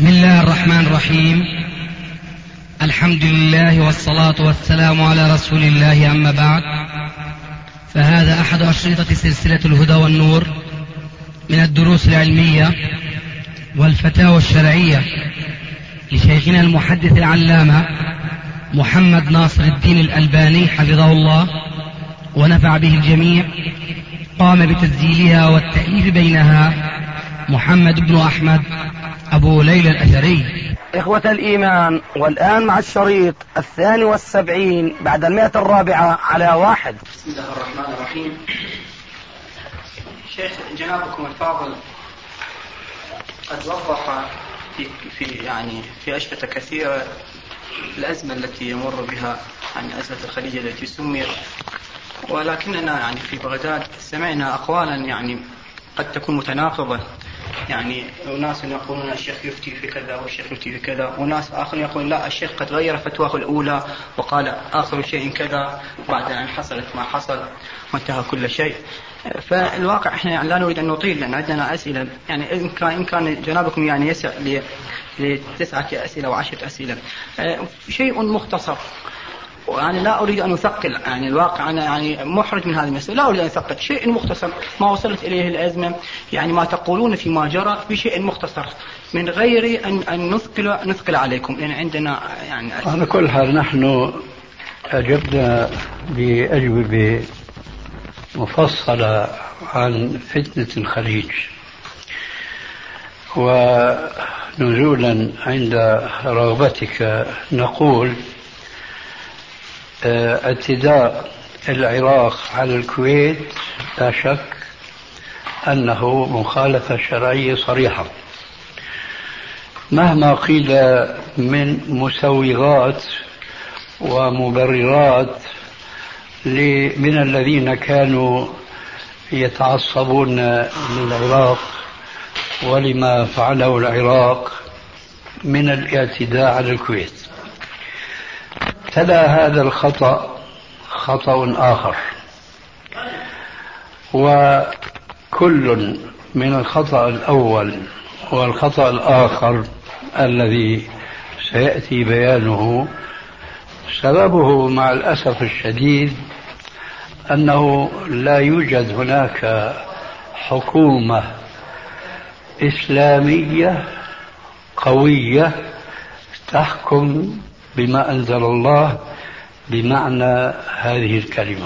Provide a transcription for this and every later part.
بسم الله الرحمن الرحيم. الحمد لله والصلاة والسلام على رسول الله، أما بعد، فهذا أحد أشرطة سلسلة الهدى والنور من الدروس العلمية والفتاوى الشرعية لشيخنا المحدث العلامة محمد ناصر الدين الألباني حفظه الله ونفع به الجميع. قام بتسجيلها والتأليف بينها محمد بن أحمد أبو ليلى الأثري. إخوة الإيمان، والآن مع الشريط 72 بعد 104 على 1. بسم الله الرحمن الرحيم. شيخ جنابكم الفاضل قد وضح في أشرطة كثيرة الأزمة التي يمر بها أزمة الخليج التي سميت، ولكننا في بغداد سمعنا أقوالا قد تكون متناقضة. أناس يقولون الشيخ يفتي في كذا والشيخ يفتي في كذا، وناس آخرين يقولون لا، الشيخ قد غير فتواه الأولى وقال آخر شيء كذا بعد أن حصلت ما حصل وانتهى كل شيء. فالواقع احنا لا نريد أن نطيل لأن عندنا أسئلة، إن كان جنابكم يسع ل9 أسئلة و10 أسئلة، شيء مختصر. وأنا لا أريد أن أثقل، الواقع أنا محرج من هذه المسألة، لا أريد أن أثقل. شيء مختصر ما وصلت إليه الأزمة، ما تقولون فيما جرى بشيء مختصر من غير أن نثقل عليكم، لأن عندنا على كل حال نحن أجبنا بأجوبة مفصلة عن فتنة الخليج، ونزولا عند رغبتك نقول اعتداء العراق على الكويت لا شك أنه مخالفة شرعية صريحة، مهما قيل من مسوغات ومبررات من الذين كانوا يتعصبون للعراق ولما فعله العراق من الاعتداء على الكويت. تلا هذا الخطأ خطأ آخر، وكل من الخطأ الأول والخطأ الآخر الذي سيأتي بيانه سببه مع الأسف الشديد أنه لا يوجد هناك حكومة إسلامية قوية تحكم بما أنزل الله بمعنى هذه الكلمة.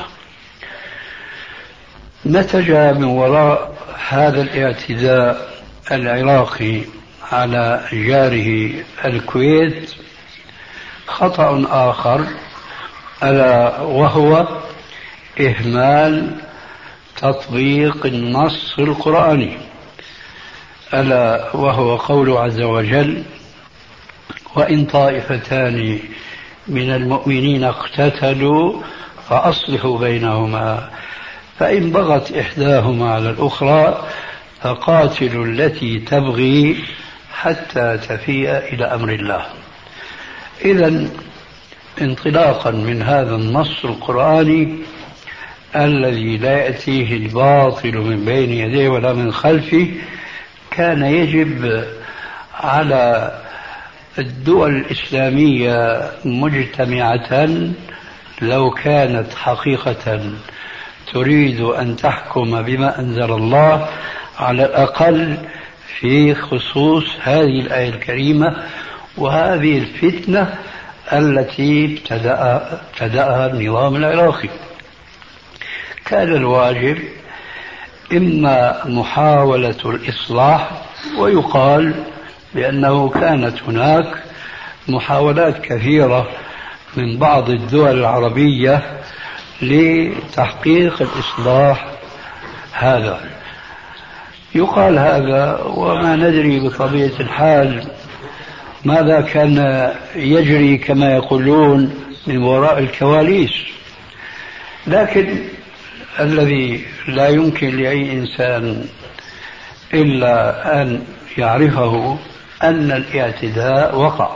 نتج من وراء هذا الاعتداء العراقي على جاره الكويت خطأ آخر، ألا وهو إهمال تطبيق النص القرآني، ألا وهو قوله عز وجل: وإن طائفتان من المؤمنين اقتتلوا فأصلحوا بينهما فإن بغت إحداهما على الأخرى فقاتلوا التي تبغي حتى تفيء إلى أمر الله. إذن انطلاقا من هذا النص القرآني الذي لا يأتيه الباطل من بين يديه ولا من خلفه، كان يجب على الدول الإسلامية مجتمعة لو كانت حقيقة تريد أن تحكم بما أنزل الله على الأقل في خصوص هذه الآية الكريمة وهذه الفتنة التي ابتدأها النظام العراقي، كان الواجب إما محاولة الإصلاح، ويقال بأنه كانت هناك محاولات كثيرة من بعض الدول العربية لتحقيق الإصلاح هذا. يقال هذا وما ندري بطبيعة الحال ماذا كان يجري كما يقولون من وراء الكواليس، لكن الذي لا يمكن لأي إنسان إلا أن يعرفه أن الاعتداء وقع.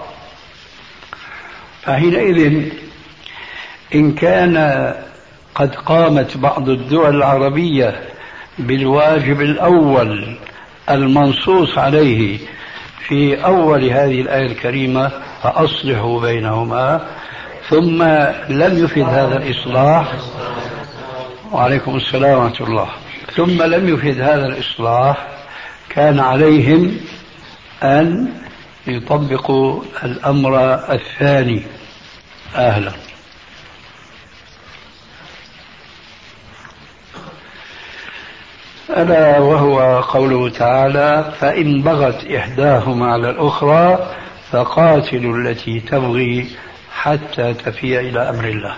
فحينئذ إن كان قد قامت بعض الدول العربية بالواجب الأول المنصوص عليه في أول هذه الآية الكريمة فأصلحوا بينهما، ثم لم يفد هذا الإصلاح. وعليكم السلام ورحمة الله. ثم لم يفد هذا الإصلاح، كان عليهم أن يطبقوا الأمر الثاني. أهلا. ألا وهو قوله تعالى: فإن بغت إحداهما على الأخرى فقاتلوا التي تبغي حتى تفيء إلى أمر الله.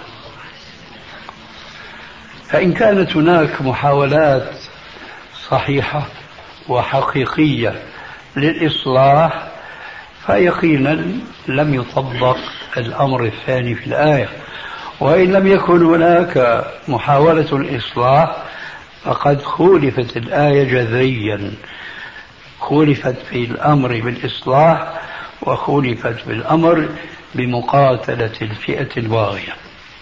فإن كانت هناك محاولات صحيحة وحقيقية للإصلاح فيقينا لم يطبق الأمر الثاني في الآية، وإن لم يكن هناك محاولة الإصلاح فقد خولفت الآية جذريا، خولفت في الأمر بالإصلاح وخولفت في الأمر بمقاتلة الفئة الباغية.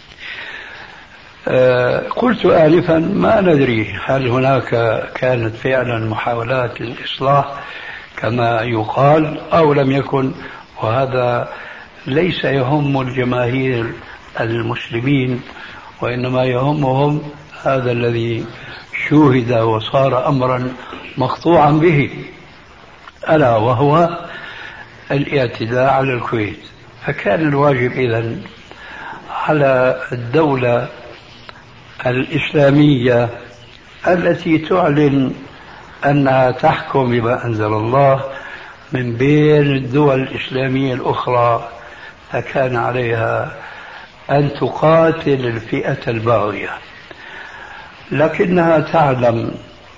قلت آلفا ما ندري هل هناك كانت فعلا محاولات للإصلاح كما يقال أو لم يكن، وهذا ليس يهم الجماهير المسلمين، وإنما يهمهم هذا الذي شوهد وصار أمرا مقطوعا به، ألا وهو الاعتداء على الكويت. فكان الواجب إذن على الدولة الإسلامية التي تعلن أنها تحكم بما أنزل الله من بين الدول الإسلامية الأخرى، فكان عليها أن تقاتل الفئة الباغية، لكنها تعلم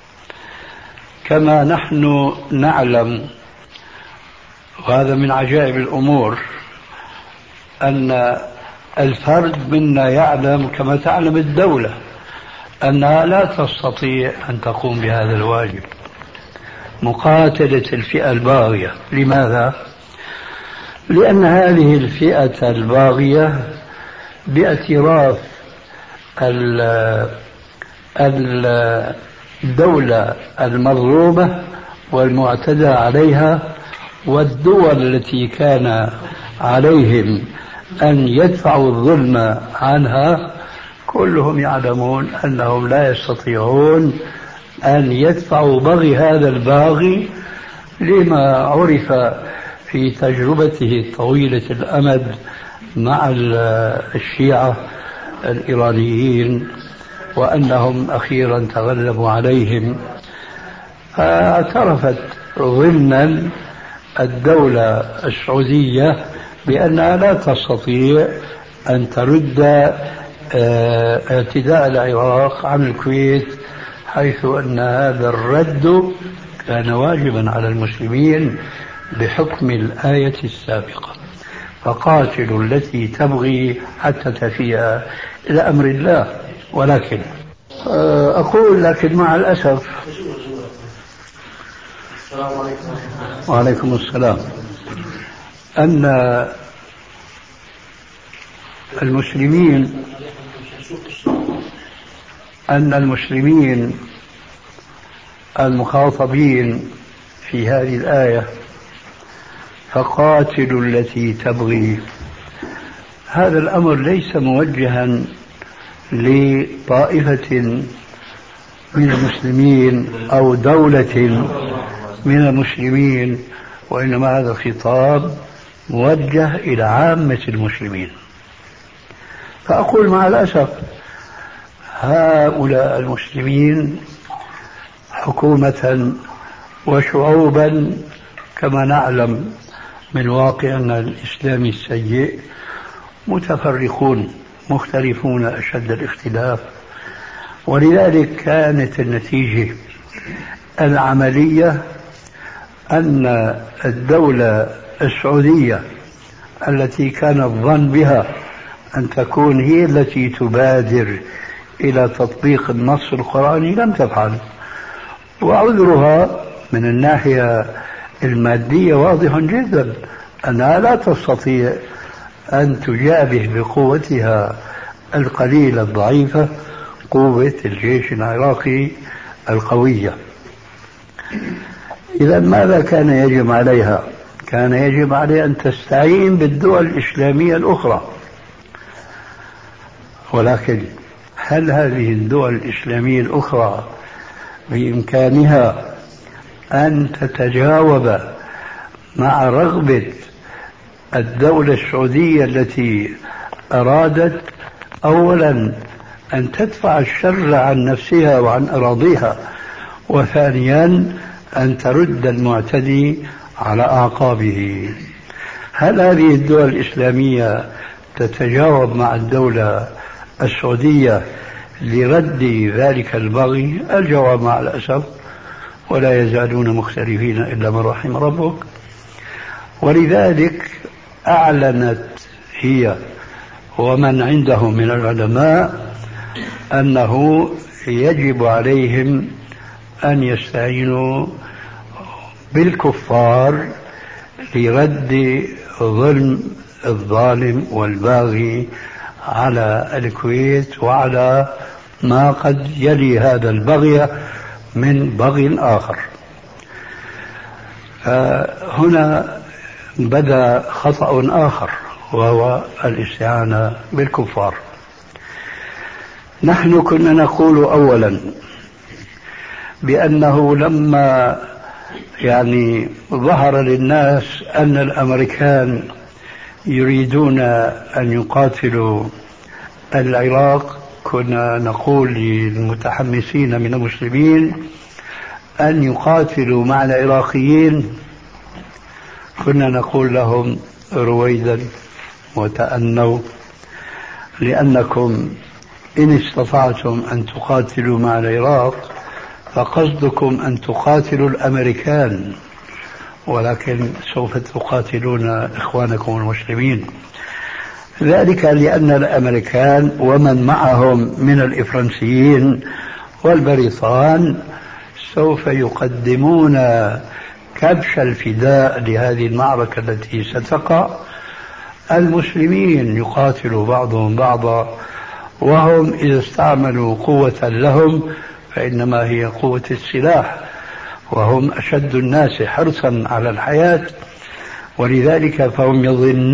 كما نحن نعلم، وهذا من عجائب الأمور، أن الفرد منا يعلم كما تعلم الدولة أنها لا تستطيع أن تقوم بهذا الواجب، مقاتلة الفئة الباغية. لماذا؟ لأن هذه الفئة الباغية باعتراف الدولة المظلومة والمعتدى عليها والدول التي كان عليهم أن يدفعوا الظلم عنها، كلهم يعلمون أنهم لا يستطيعون أن يدفعوا بغي هذا الباغي، لما عرف في تجربته طويلة الأمد مع الشيعة الإيرانيين، وأنهم أخيرا تغلبوا عليهم. اعترفت ضمنا الدولة السعودية بأنها لا تستطيع أن ترد اعتداء العراق عن الكويت، حيث أن هذا الرد كان واجبا على المسلمين بحكم الآية السابقة: فقاتلوا التي تبغي حتى تفيء إلى أمر الله. ولكن أقول لكن مع الأسف. وعليكم السلام. أن المسلمين المخاطبين في هذه الآية فقاتلوا التي تبغي، هذا الأمر ليس موجها لطائفة من المسلمين أو دولة من المسلمين، وإنما هذا الخطاب موجه إلى عامة المسلمين. فأقول مع الأسف هؤلاء المسلمين حكومة وشعوبا كما نعلم من واقعنا الإسلامي السيء متفرقون مختلفون أشد الاختلاف، ولذلك كانت النتيجة العملية أن الدولة السعودية التي كان الظن بها أن تكون هي التي تبادر إلى تطبيق النص القرآني لم تفعل، وعذرها من الناحية المادية واضح جدا، أنها لا تستطيع أن تجابه بقوتها القليلة الضعيفة قوة الجيش العراقي القوية. إذا ماذا كان يجب عليها؟ كان يجب عليها أن تستعين بالدول الإسلامية الأخرى، ولكن هل هذه الدول الإسلامية الأخرى بإمكانها أن تتجاوب مع رغبة الدولة السعودية التي أرادت أولا أن تدفع الشر عن نفسها وعن أراضيها، وثانيا أن ترد المعتدي على أعقابه؟ هل هذه الدول الإسلامية تتجاوب مع الدولة السعودية لرد ذلك البغي؟ الجواب مع الأسف ولا يزالون مختلفين إلا من رحم ربك. ولذلك أعلنت هي ومن عندهم من العلماء أنه يجب عليهم أن يستعينوا بالكفار لرد ظلم الظالم والباغي على الكويت وعلى ما قد يلي هذا البغي من بغي آخر. هنا بدأ خطأ آخر وهو الاستعانة بالكفار. نحن كنا نقول أولا بأنه لما ظهر للناس أن الأمريكان يريدون أن يقاتلوا العراق، كنا نقول للمتحمسين من المسلمين أن يقاتلوا مع العراقيين، كنا نقول لهم رويدا وتأنوا، لأنكم إن استطعتم أن تقاتلوا مع العراق فقصدكم أن تقاتلوا الأمريكان، ولكن سوف تقاتلون إخوانكم المسلمين. ذلك لأن الأمريكان ومن معهم من الإفرنسيين والبريطان سوف يقدمون كبش الفداء لهذه المعركة التي ستقع. المسلمين يقاتل بعضهم بعضا، وهم إذا استعملوا قوة لهم فإنما هي قوة السلاح، وهم أشد الناس حرصا على الحياة، ولذلك فهم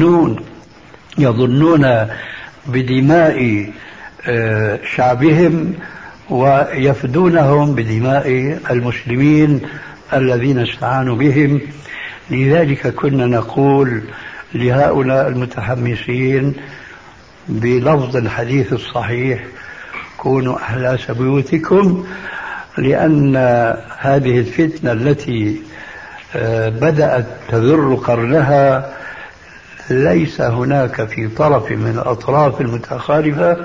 يظنون بدماء شعبهم ويفدونهم بدماء المسلمين الذين استعانوا بهم. لذلك كنا نقول لهؤلاء المتحمسين بلفظ الحديث الصحيح: كونوا أحلاس بيوتكم، لأن هذه الفتنة التي بدأت تذر قرنها ليس هناك في طرف من الأطراف المتخالفة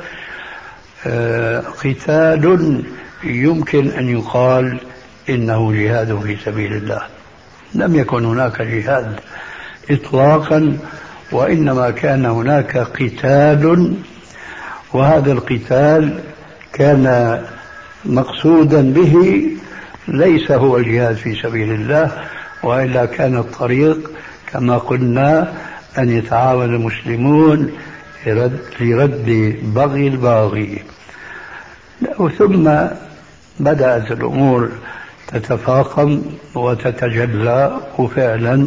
قتال يمكن أن يقال إنه جهاد في سبيل الله. لم يكن هناك جهاد إطلاقا، وإنما كان هناك قتال، وهذا القتال كان مقصودا به ليس هو الجهاد في سبيل الله، وإلا كان الطريق كما قلنا أن يتعاون المسلمون لرد بغي الباغي. ثم بدأت الأمور تتفاقم وتتجلى، وفعلا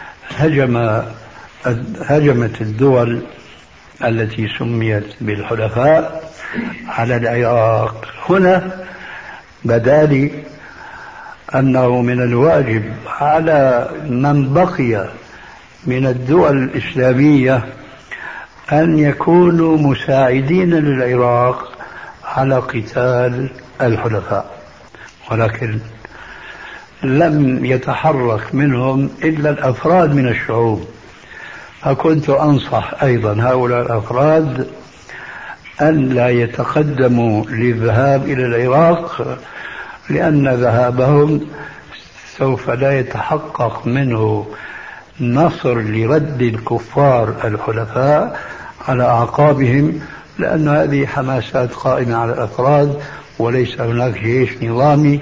هجمت الدول التي سميت بالحلفاء على العراق. هنا بدا لي أنه من الواجب على من بقي من الدول الإسلامية أن يكونوا مساعدين للعراق على قتال الحلفاء، ولكن لم يتحرك منهم إلا الأفراد من الشعوب. فكنت أنصح أيضا هؤلاء الأفراد أن لا يتقدموا للذهاب إلى العراق، لأن ذهابهم سوف لا يتحقق منه نصر لرد الكفار الحلفاء على أعقابهم، لأن هذه حماسات قائمة على الأفراد وليس هناك جيش نظامي.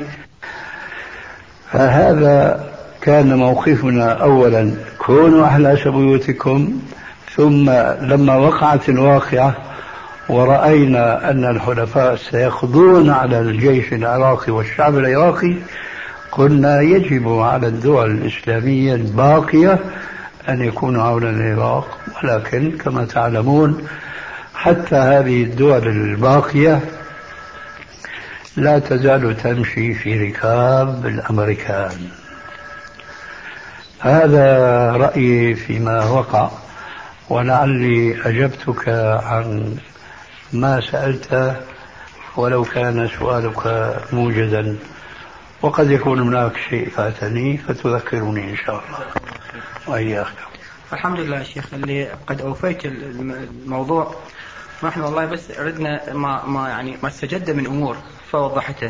فهذا كان موقفنا أولا: كونوا أحلاس بيوتكم. ثم لما وقعت الواقعة ورأينا أن الحلفاء سيقضون على الجيش العراقي والشعب العراقي، قلنا يجب على الدول الإسلامية الباقية أن يكونوا عون العراق، ولكن كما تعلمون حتى هذه الدول الباقية لا تزال تمشي في ركاب الأمريكان. هذا رأيي فيما وقع، ولعلي أجبتك عن ما سألت ولو كان سؤالك موجزا، وقد يكون هناك شيء فاتني فتذكرني إن شاء الله وإياك. الحمد لله يا شيخ اللي قد أوفيت الموضوع. نحن والله بس أردنا ما استجد من أمور فوضحته.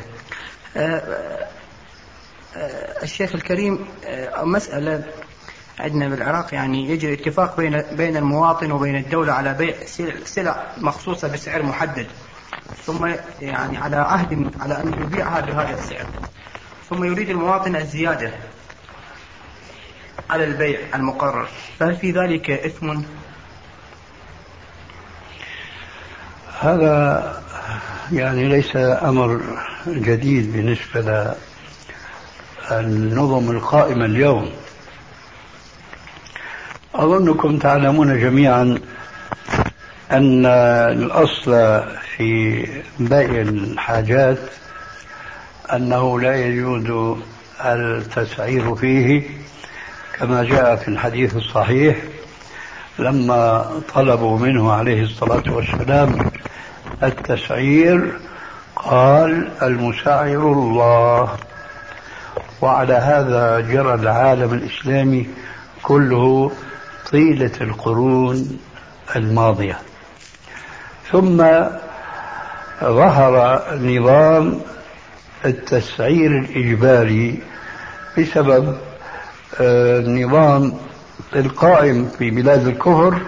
الشيخ الكريم، مسألة عندنا بالعراق يعني يجري اتفاق بين المواطن وبين الدولة على بيع سلع مخصوصة بسعر محدد، ثم يعني على عهد على أن يبيعها بهذا السعر، ثم يريد المواطن الزيادة على البيع المقرر، فهل في ذلك إثم؟ هذا يعني ليس أمر جديد بالنسبة للنظم القائمة اليوم. أظنكم تعلمون جميعا أن الأصل في بيع الحاجات أنه لا يجوز التسعير فيه، كما جاء في الحديث الصحيح لما طلبوا منه عليه الصلاة والسلام التسعير قال المسعر الله. وعلى هذا جرى العالم الإسلامي كله طيلة القرون الماضية. ثم ظهر نظام التسعير الإجباري بسبب النظام القائم في بلاد الكفر،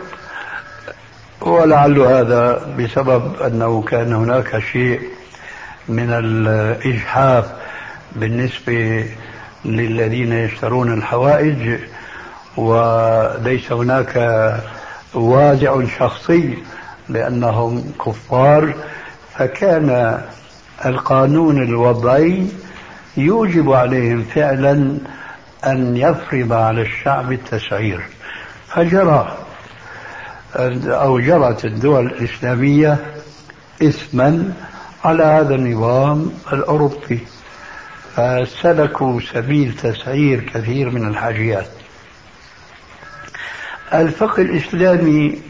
ولعل هذا بسبب أنه كان هناك شيء من الإجحاف بالنسبة للذين يشترون الحوائج، وليس هناك وازع شخصي لأنهم كفار، فكان القانون الوضعي يوجب عليهم فعلا أن يفرض على الشعب التسعير. فجرى أو جرت الدول الإسلامية إثما على هذا النظام الأوروبي، فسلكوا سبيل تسعير كثير من الحاجيات. الفقه الإسلامي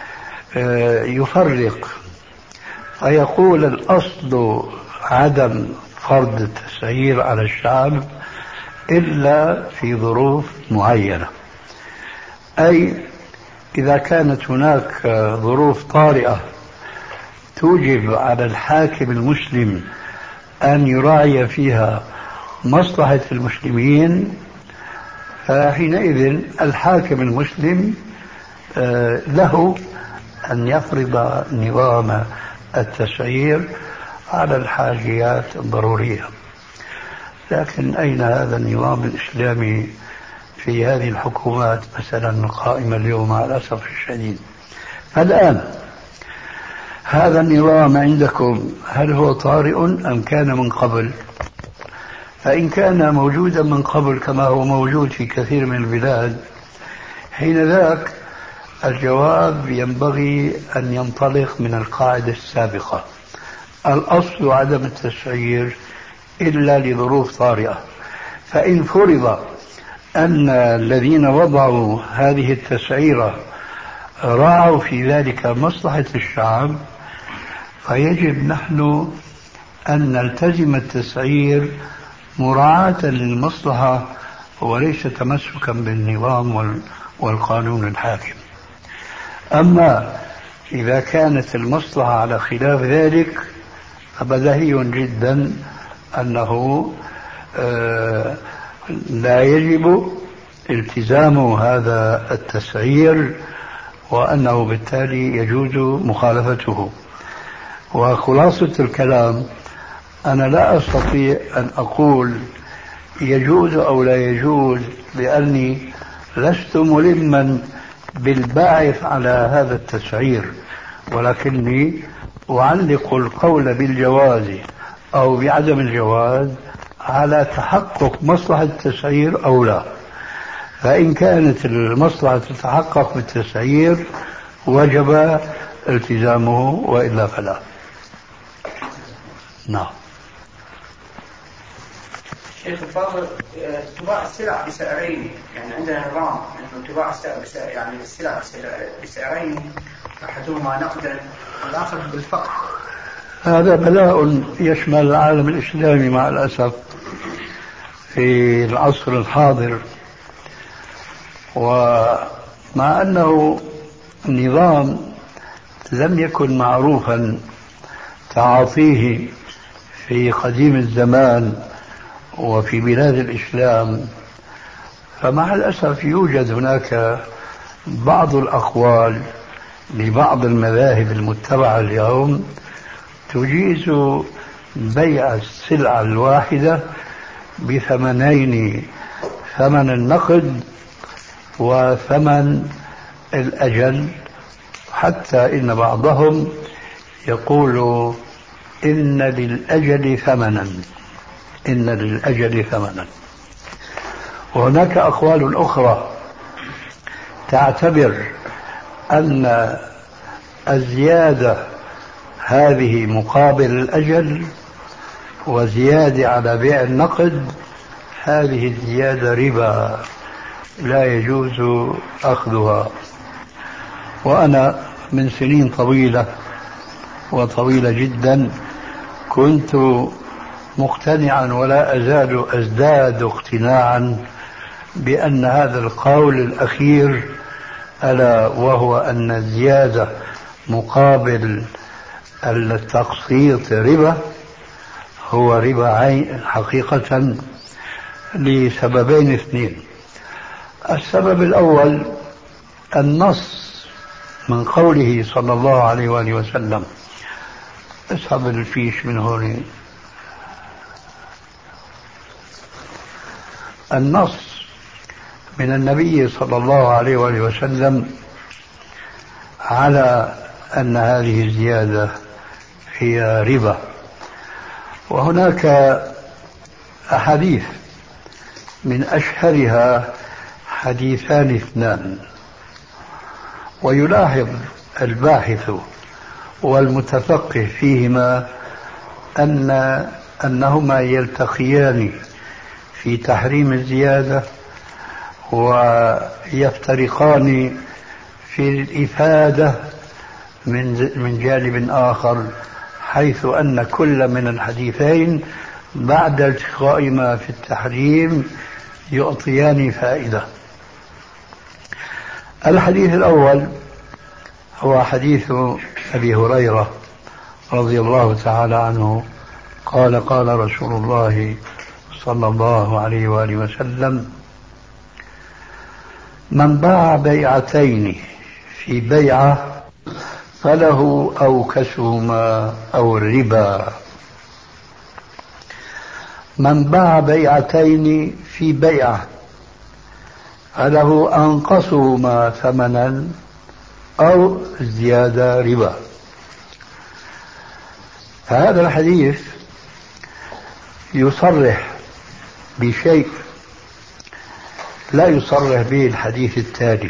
يفرق فيقول الأصل عدم فرض التسعير على الشعب إلا في ظروف معينة، أي إذا كانت هناك ظروف طارئة توجب على الحاكم المسلم أن يراعي فيها مصلحة المسلمين، فحينئذ الحاكم المسلم له أن يفرض نظام التسعير على الحاجيات الضرورية. لكن أين هذا النظام الإسلامي في هذه الحكومات مثلا القائمة اليوم على الأسف الشديد؟ الآن هذا النظام عندكم هل هو طارئ أم كان من قبل؟ فإن كان موجودا من قبل كما هو موجود في كثير من البلاد، حين ذاك الجواب ينبغي أن ينطلق من القاعدة السابقة: الأصل عدم التسعير إلا لظروف طارئة. فإن فرض أن الذين وضعوا هذه التسعيرة راعوا في ذلك مصلحة الشعب، فيجب نحن أن نلتزم التسعير مراعاة للمصلحة وليس تمسكا بالنظام والقانون الحاكم. أما إذا كانت المصلحة على خلاف ذلك فبديهي جدا أنه لا يجب التزام هذا التسعير، وأنه بالتالي يجوز مخالفته. وخلاصة الكلام أنا لا أستطيع أن أقول يجوز أو لا يجوز، لأني لست ملما بالباعث على هذا التسعير، ولكني أعلق القول بالجواز أو بعدم الجواز على تحقق مصلحة التسعير أو لا. فإن كانت المصلحة تتحقق بالتسعير وجب التزامه، وإلا فلا. نعم. شيخ الفاضل، تباع السلع بسعرين، يعني عندنا نظام انه تباع السلع يعني السلع بسعرين، احدهما نقدا والاخر بالفقر. هذا بلاء يشمل العالم الإسلامي مع الأسف في العصر الحاضر، ومع أنه نظام لم يكن معروفا تعاطيه في قديم الزمان وفي بلاد الإسلام، فمع الأسف يوجد هناك بعض الأقوال لبعض المذاهب المتبعة اليوم تجيز بيع السلعة الواحدة بثمنين، ثمن النقد وثمن الأجل، حتى إن بعضهم يقول إن للأجل ثمنا، إن للأجل ثمنا. وهناك أقوال أخرى تعتبر أن الزيادة هذه مقابل الأجل، وزيادة على بيع النقد هذه الزيادة ربا لا يجوز أخذها. وأنا من سنين طويلة وطويلة جدا كنت مقتنعا ولا أزال أزداد اقتناعا بأن هذا القول الأخير، ألا وهو أن الزيادة مقابل التقسيط ربا، هو ربا عين حقيقة، لسببين اثنين. السبب الأول النص من قوله صلى الله عليه وآله وسلم، اسحب الفيش من هون، النص من النبي صلى الله عليه وآله وسلم على أن هذه الزيادة هي ربا. وهناك أحاديث من أشهرها حديثان اثنان، ويلاحظ الباحث والمتفقه فيهما أنهما يلتقيان في تحريم الزيادة ويفترقان في الإفادة من جانب آخر، حيث أن كل من الحديثين بعد التقائهما في التحريم يعطيان فائدة. الحديث الأول هو حديث أبي هريرة رضي الله تعالى عنه قال: قال رسول الله صلى الله عليه وآله وسلم: من باع بيعتين في بيعة فله أوكسهما أو الربا. من باع بيعتين في بيعة فله أنقصهما ثمنا أو زيادة ربا. فهذا الحديث يصرح بشيء لا يصرح به الحديث التالي،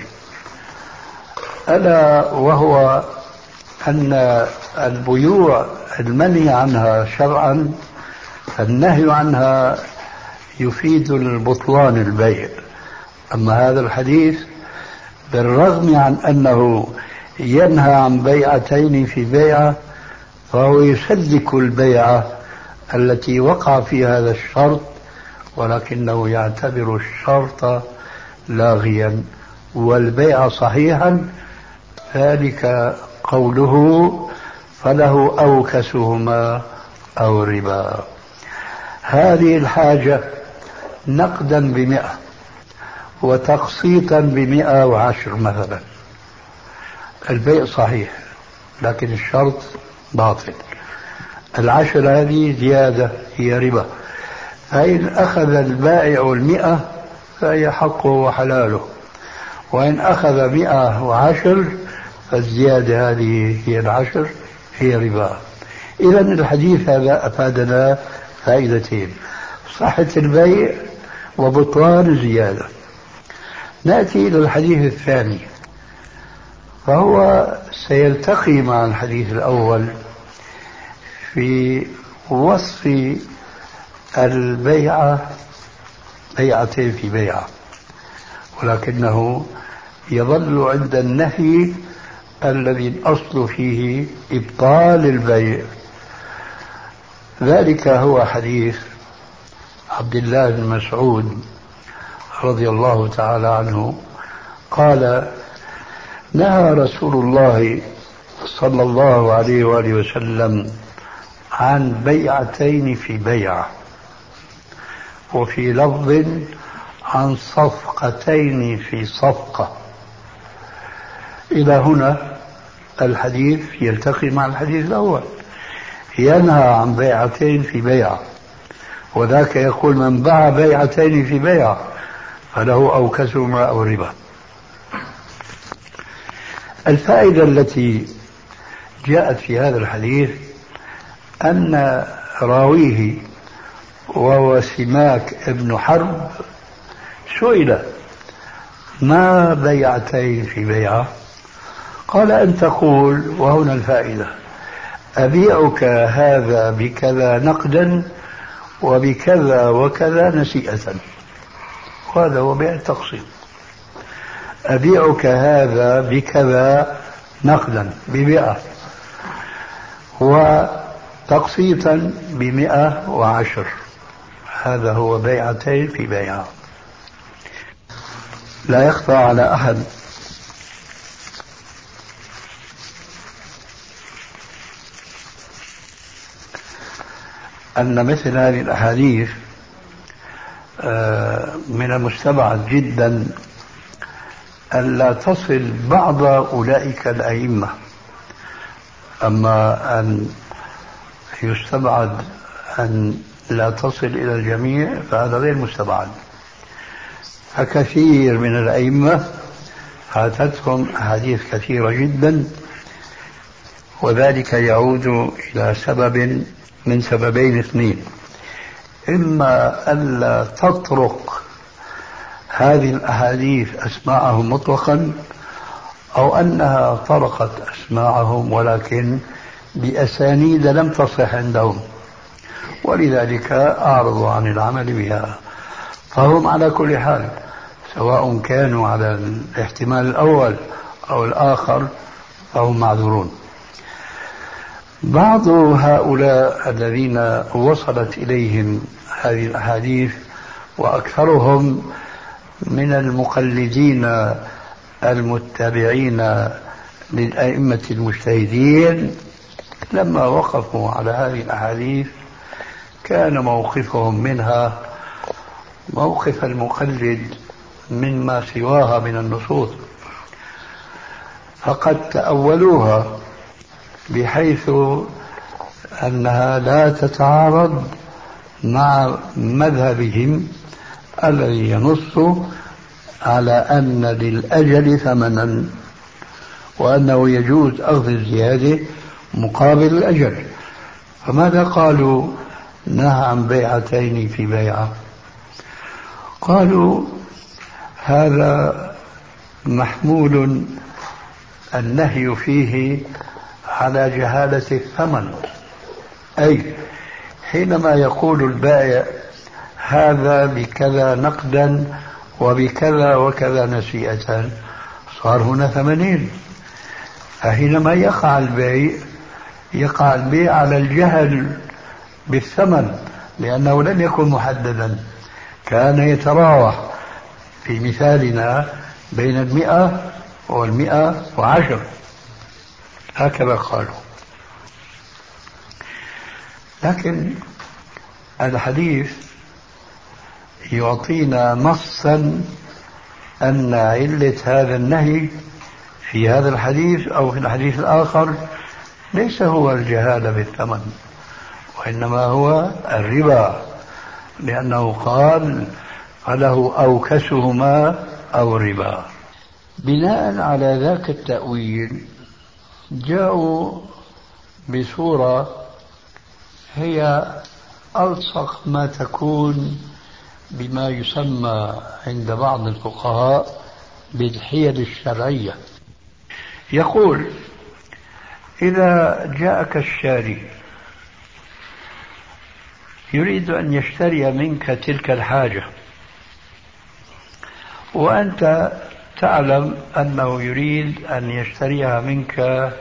ألا وهو أن البيوع المنهي عنها شرعا، النهي عنها يفيد البطلان البيع. أما هذا الحديث بالرغم عن أنه ينهى عن بيعتين في بيعة، فهو يسلك البيعة التي وقع فيها هذا الشرط، ولكنه يعتبر الشرط لاغيا والبيع صحيحا. ذلك قوله: فله أوكسهما أو ربا. هذه الحاجة نقدا ب100 وتقسيطا ب110 مثلا، البيع صحيح لكن الشرط باطل. 10 هذه زيادة هي ربا، فإن أخذ البائع 100 فهي حقه وحلاله، وإن أخذ 110 فالزيادة هذه هي 10 هي ربا. إذن الحديث هذا أفادنا فائدتين: صحة البيع وبطلان الزيادة. نأتي إلى الحديث الثاني، فهو سيلتقي مع الحديث الأول في وصف البيعة بيعتين في بيعة، ولكنه يظل عند النهي الذي الأصل فيه إبطال البيع. ذلك هو حديث عبد الله بن مسعود رضي الله تعالى عنه قال: نهى رسول الله صلى الله عليه وآله وسلم عن بيعتين في بيعة، وفي لفظ عن صفقتين في صفقة. إلى هنا الحديث يلتقي مع الحديث الأول، ينهى عن بيعتين في بيعة، وذاك يقول من باع بيعتين في بيعة فله أوكسهما أو ربا. الفائدة التي جاءت في هذا الحديث أن راويه وهو سماك ابن حرب سئل: ما بيعتين في بيعة؟ قال: أن تقول، وهنا الفائدة: أبيعك هذا بكذا نقدا وبكذا وكذا نسيئة. وهذا هو بيع التقسيط. أبيعك هذا بكذا نقدا ب100 وتقسيطا ب110. هذا هو بيعتين في بيعة. لا يخفى على أحد أن مثل هذه الأحاديث من المستبعد جدا أن لا تصل بعض أولئك الأئمة، أما أن يستبعد أن لا تصل إلى الجميع فهذا غير مستبعد. فكثير من الأئمة فاتتهم أحاديث كثيرة جدا، وذلك يعود إلى سبب من سببين اثنين: إما ألا تطرق هذه الأحاديث أسماءهم مطلقا، أو أنها طرقت أسماءهم ولكن بأسانيد لم تصح عندهم، ولذلك أعرضوا عن العمل بها. فهم على كل حال سواء كانوا على الاحتمال الأول أو الآخر فهم معذورون. بعض هؤلاء الذين وصلت إليهم هذه الأحاديث وأكثرهم من المقلدين المتبعين للأئمة المجتهدين لما وقفوا على هذه الأحاديث كان موقفهم منها موقف المقلد مما سواها من النصوص، فقد تأولوها بحيث أنها لا تتعارض مع مذهبهم الذي ينص على أن للأجل ثمنا، وأنه يجوز أخذ الزيادة مقابل الأجل. فماذا قالوا؟ نهى عن بيعتين في بيعة. قالوا هذا محمول النهي فيه على جهالة الثمن، أي حينما يقول البائع هذا بكذا نقدا وبكذا وكذا نسيئة صار هنا ثمنين. فحينما يقع البيع على الجهل بالثمن، لأنه لم يكن محددا، كان يتراوح في مثالنا بين 100 و110 هكذا قالوا. لكن الحديث يعطينا نصا أن علة هذا النهي في هذا الحديث أو في الحديث الآخر ليس هو الجهالة بالثمن، وإنما هو الربا، لأنه قال فله أوكسهما أو ربا. بناء على ذاك التأويل جاءوا بصورة هي ألصق ما تكون بما يسمى عند بعض الفقهاء بالحيل الشرعية. يقول: إذا جاءك الشاري يريد أن يشتري منك تلك الحاجة، وأنت تعلم أنه يريد أن يشتريها منك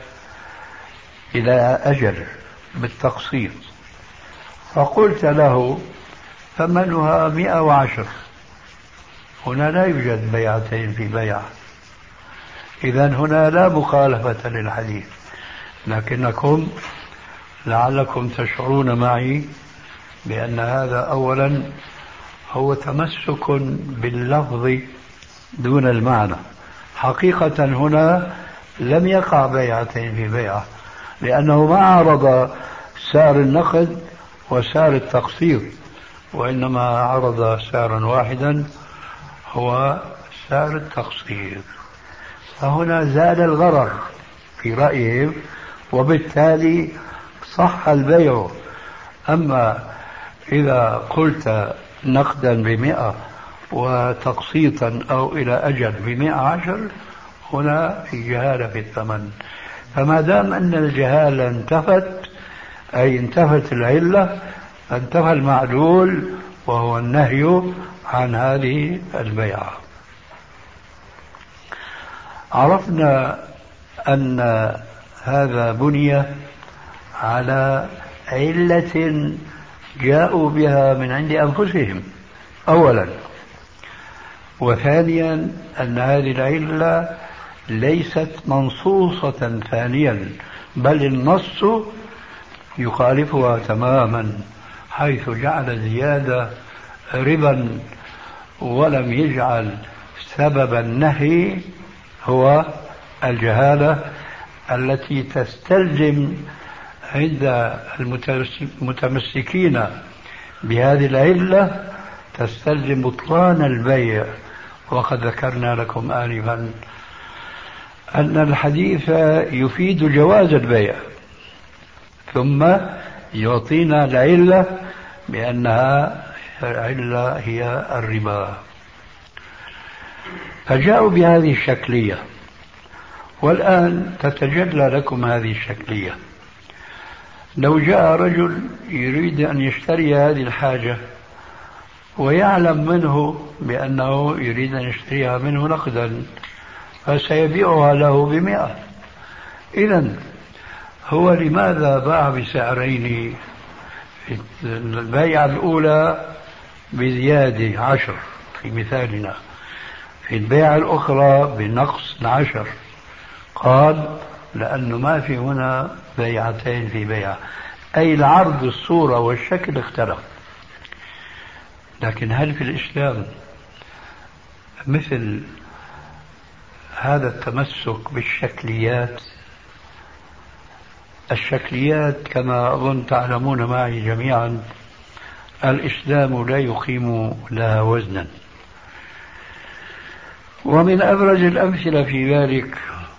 إلى أجل بالتقسيط، فقلت له ثمنها 110. هنا لا يوجد بيعتين في بيع، إذن هنا لا مخالفة للحديث، لكنكم لعلكم تشعرون معي بأن هذا أولا هو تمسك باللفظ دون المعنى. حقيقة هنا لم يقع بيعتين في بيعة، لأنه ما عرض سعر النقد وسعر التقسيط، وإنما عرض سعرا واحدا هو سعر التقسيط، فهنا زال الغرر في رأيهم، وبالتالي صح البيع. أما إذا قلت نقدا 100 وتقسيطا أو إلى أجل 110، هنا في جهالة في الثمن. فما دام أن الجهالة انتفت، أي انتفت العلة، انتفى المعلول وهو النهي عن هذه البيعة. عرفنا أن هذا بني على علة جاءوا بها من عند أنفسهم أولا، وثانيا أن هذه العلة ليست منصوصة ثانيا، بل النص يخالفها تماما، حيث جعل زيادة ربا ولم يجعل سبب النهي هو الجهالة التي تستلزم عند المتمسكين بهذه العلة تستلزم بطلان البيع. وقد ذكرنا لكم آنفا أن الحديث يفيد جواز البيع، ثم يعطينا العلة بأنها العلة هي الربا، فجاءوا بهذه الشكلية. والآن تتجلى لكم هذه الشكلية. لو جاء رجل يريد أن يشتري هذه الحاجة ويعلم منه بأنه يريد أن يشتريها منه نقدا، فسيبيعها له 100. إذن هو لماذا باع بسعرين؟ في البيعة الأولى بزيادة 10 في مثالنا، في البيعة الأخرى بنقص 10. قال: لأنه ما في هنا بيعتين في بيعة، أي العرض الصورة والشكل اختلف. لكن هل في الإسلام مثل هذا التمسك بالشكليات؟ الشكليات كما أظن تعلمون معي جميعا الإسلام لا يقيم لها وزنا. ومن أبرز الأمثلة في ذلك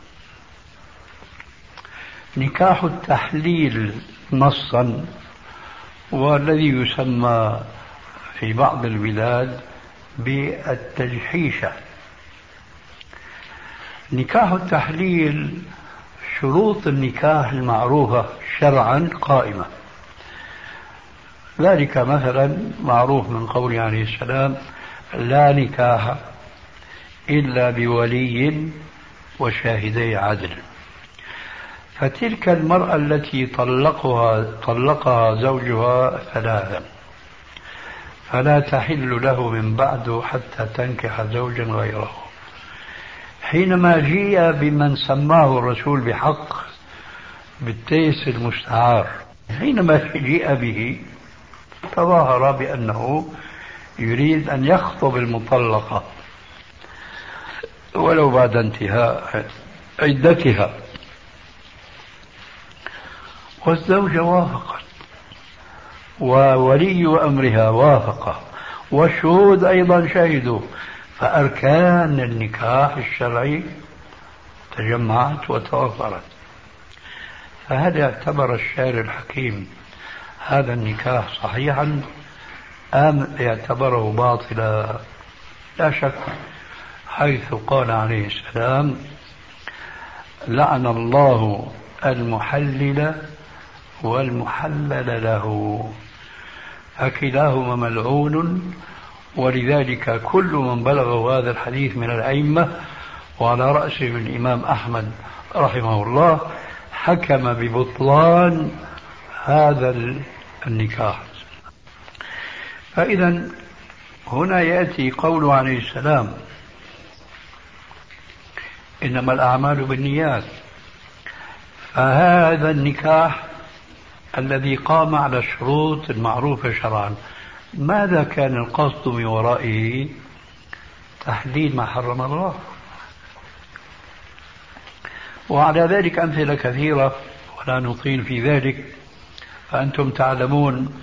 نكاح التحليل نصا، والذي يسمى في بعض البلاد بالتجحيشة. نكاح التحليل شروط النكاح المعروفة شرعا قائمة. ذلك مثلا معروف من قوله عليه السلام: لا نكاح إلا بولي وشاهدي عدل. فتلك المرأة التي طلقها زوجها 3 فلا تحل له من بعد حتى تنكح زوجا غيره. حينما جيء بمن سماه الرسول بحق بالتيس المستعار، حينما جيء به تظاهر بأنه يريد أن يخطب المطلقة ولو بعد انتهاء عدتها، والزوجة وافقت وولي أمرها وافق والشهود أيضا شهدوا، فأركان النكاح الشرعي تجمعت وتوفرت. فهل اعتبر الشارع الحكيم هذا النكاح صحيحا أم اعتبره باطلا؟ لا شك، حيث قال عليه السلام: لعن الله المحلل والمحلل له، فكلاهما ملعون. ولذلك كل من بلغه هذا الحديث من الأئمة وعلى رأسهم الإمام أحمد رحمه الله حكم ببطلان هذا النكاح. فإذا هنا يأتي قول عليه السلام: إنما الأعمال بالنيات. فهذا النكاح الذي قام على الشروط المعروفة شرعا، ماذا كان القصد من ورائه؟ تحليل ما حرم الله. وعلى ذلك أمثلة كثيرة ولا نطيل في ذلك. فأنتم تعلمون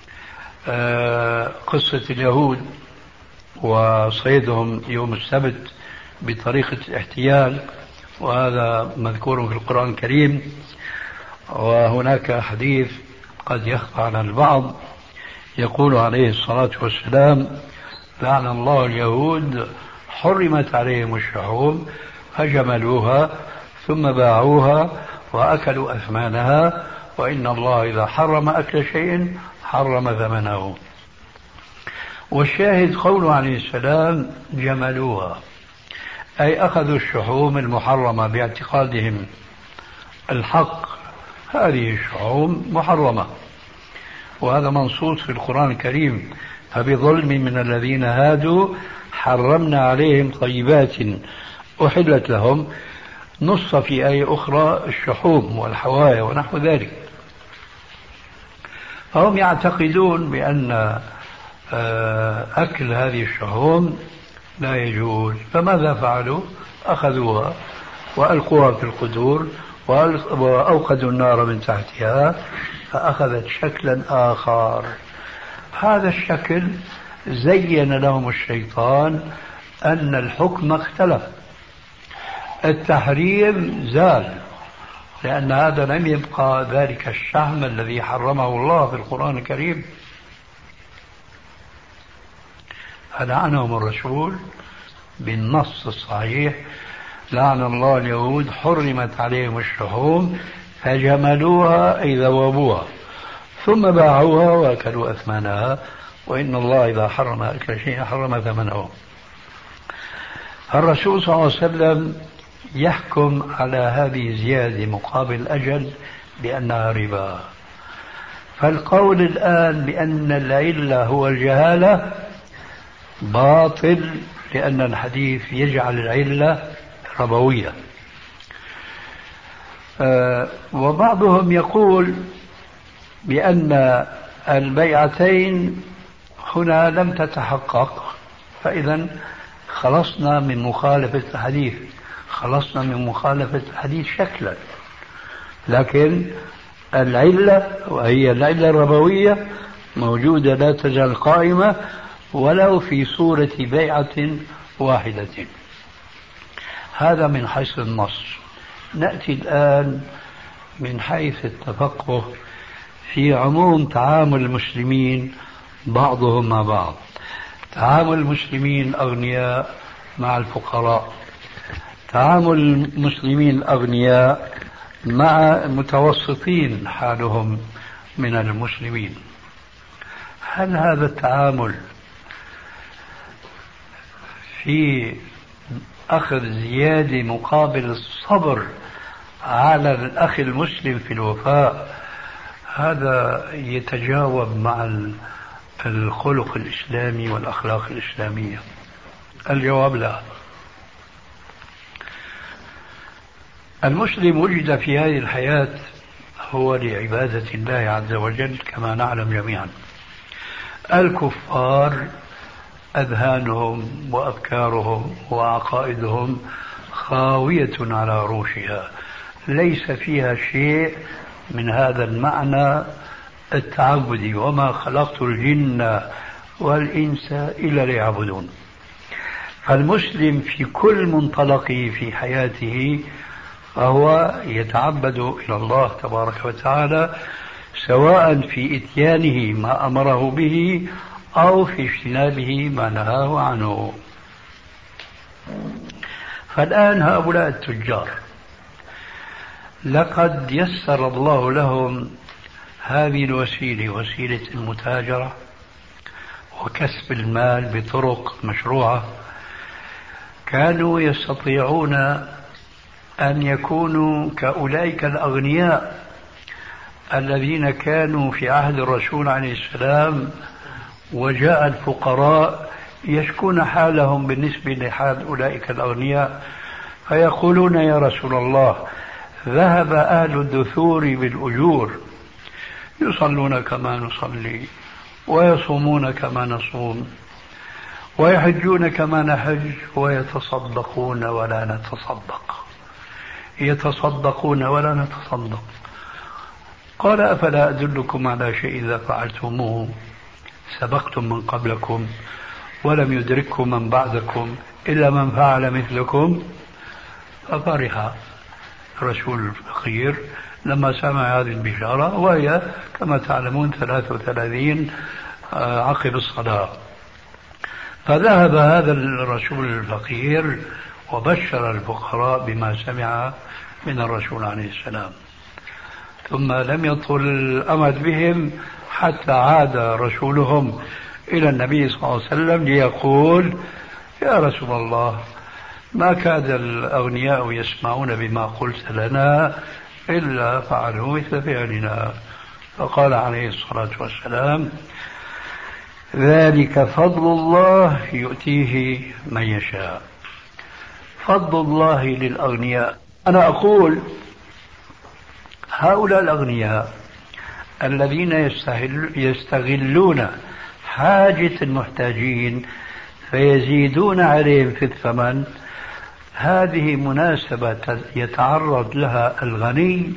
قصة اليهود وصيدهم يوم السبت بطريقة الاحتيال، وهذا مذكور في القرآن الكريم. وهناك حديث قد يخفى على البعض، يقول عليه الصلاة والسلام: لعن الله اليهود حرمت عليهم الشحوم فجملوها ثم باعوها وأكلوا أثمانها، وإن الله إذا حرم أكل شيء حرم ثمنه. والشاهد قوله عليه السلام: جملوها، أي أخذوا الشحوم المحرمة باعتقادهم الحق، هذه الشحوم محرمة، وهذا منصوص في القرآن الكريم: فبظلم من الذين هادوا حرمنا عليهم طيبات أحلت لهم. نص في آية أخرى الشحوم والحوايا ونحو ذلك. فهم يعتقدون بأن أكل هذه الشحوم لا يجوز، فماذا فعلوا؟ أخذوها وألقوها في القدور وأوقدوا النار من تحتها فأخذت شكلا آخر. هذا الشكل زين لهم الشيطان أن الحكم اختلف، التحريم زال، لأن هذا لم يبقى ذلك الشحم الذي حرمه الله في القرآن الكريم. فلعنهم الرسول بالنص الصحيح: لعن الله اليهود حرمت عليهم الشحوم فجملوها أي ذوبوها ثم باعوها وأكلوا أثمانها، وإن الله إذا حرم أكل شيء حرم ثمنه. الرسول صلى الله عليه وسلم يحكم على هذه الزيادة مقابل أجل بأنها ربا. فالقول الآن بأن العلة هو الجهالة باطل، لأن الحديث يجعل العلة ربوية. وبعضهم يقول بأن البيعتين هنا لم تتحقق، فإذا خلصنا من مخالفة الحديث، خلصنا من مخالفة الحديث شكلا، لكن العلة وهي العلة الربوية موجودة لا تزال قائمة ولو في صورة بيعة واحدة. هذا من حيث النص. نأتي الآن من حيث التفقه في عموم تعامل المسلمين بعضهم مع بعض. تعامل المسلمين الأغنياء مع الفقراء، تعامل المسلمين الأغنياء مع المتوسطين حالهم من المسلمين. هل هذا التعامل في أخذ زيادة مقابل الصبر على الأخ المسلم في الوفاء، هذا يتجاوب مع الخلق الإسلامي والأخلاق الإسلامية؟ الجواب لا. المسلم وجد في هذه الحياة هو لعبادة الله عز وجل كما نعلم جميعا. الكفار أذهانهم وأفكارهم وعقائدهم خاوية على عروشها، ليس فيها شيء من هذا المعنى التعبدي: وما خلقت الجن والإنس إلا ليعبدون. فالمسلم في كل منطلقه في حياته فهو يتعبد إلى الله تبارك وتعالى سواء في إتيانه ما أمره به أو في اجتنابه ما نهاه عنه. فالآن هؤلاء التجار لقد يسر الله لهم هذه الوسيلة، وسيلة المتاجرة وكسب المال بطرق مشروعة. كانوا يستطيعون أن يكونوا كأولئك الأغنياء الذين كانوا في عهد الرسول عليه السلام، وجاء الفقراء يشكون حالهم بالنسبة لحال أولئك الأغنياء، فيقولون يا رسول الله ذهب أهل الدثور بالأجور، يصلون كما نصلي ويصومون كما نصوم ويحجون كما نحج ويتصدقون ولا نتصدق، يتصدقون ولا نتصدق. قال أفلا أدلكم على شيء إذا فعلتموه سبقتم من قبلكم ولم يدرككم من بعدكم إلا من فعل مثلكم. ففرح الرسول الفقير لما سمع هذه البشارة، وهي كما تعلمون 33 عقب الصلاة. فذهب هذا الرسول الفقير وبشر الفقراء بما سمع من الرسول عليه السلام. ثم لم يطل الأمد بهم حتى عاد رسولهم إلى النبي صلى الله عليه وسلم ليقول يا رسول الله ما كاد الأغنياء يسمعون بما قلت لنا إلا فعلوا مثل فعلنا. فقال عليه الصلاة والسلام ذلك فضل الله يؤتيه من يشاء. فضل الله للأغنياء. أنا أقول هؤلاء الأغنياء الذين يستغلون حاجة المحتاجين فيزيدون عليهم في الثمن، هذه مناسبة يتعرض لها الغني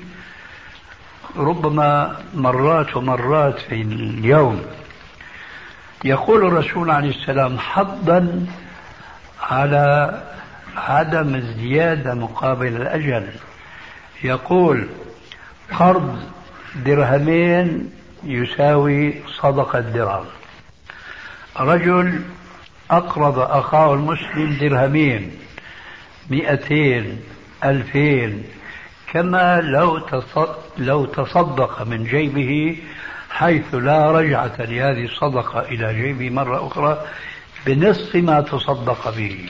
ربما مرات ومرات في اليوم. يقول الرسول عليه السلام حظا على عدم الزيادة مقابل الأجل، يقول قرض درهمين يساوي صدقة درهم. رجل أقرض أخاه المسلم درهمين 200 2000 كما لو تصدق من جيبه، حيث لا رجعة لهذه الصدقة إلى جيبه مرة أخرى بنصف ما تصدق به.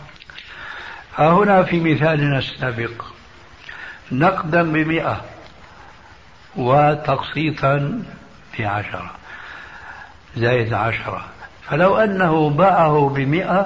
هنا في مثالنا السابق نقدا ب100 وتقسيطا ب10 زائد 10، فلو أنه باعه ب100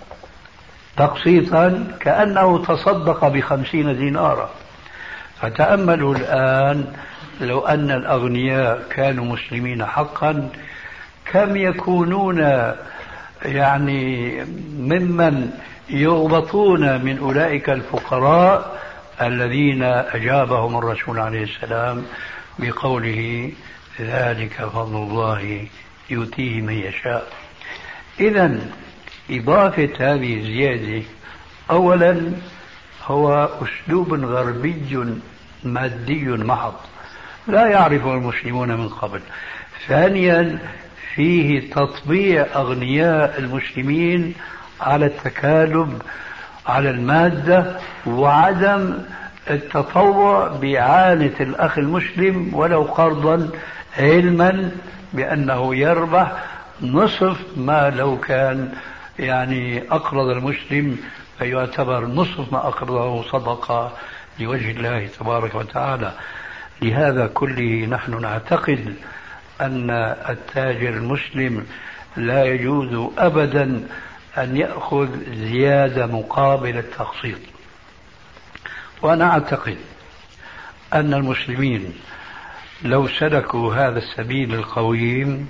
تقسيطا كأنه تصدق ب50 دينارا. فتأملوا الآن لو أن الأغنياء كانوا مسلمين حقا كم يكونون يعني ممن يغبطون من أولئك الفقراء الذين أجابهم الرسول عليه السلام بقوله ذلك فضل الله يؤتيه من يشاء. إذن إضافة هذه الزيادة أولا هو أسلوب غربي مادي محض لا يعرفه المسلمون من قبل. ثانيا فيه تطبيع أغنياء المسلمين على التكالب على المادة وعدم التطوع بإعانة الأخ المسلم ولو قرضا، علما بأنه يربح نصف ما لو كان يعني أقرض المسلم، فيعتبر نصف ما أقرضه صدقة لوجه الله تبارك وتعالى. لهذا كله نحن نعتقد أن التاجر المسلم لا يجوز أبدا أن يأخذ زيادة مقابل التقسيط. وأنا أعتقد أن المسلمين لو سلكوا هذا السبيل القويم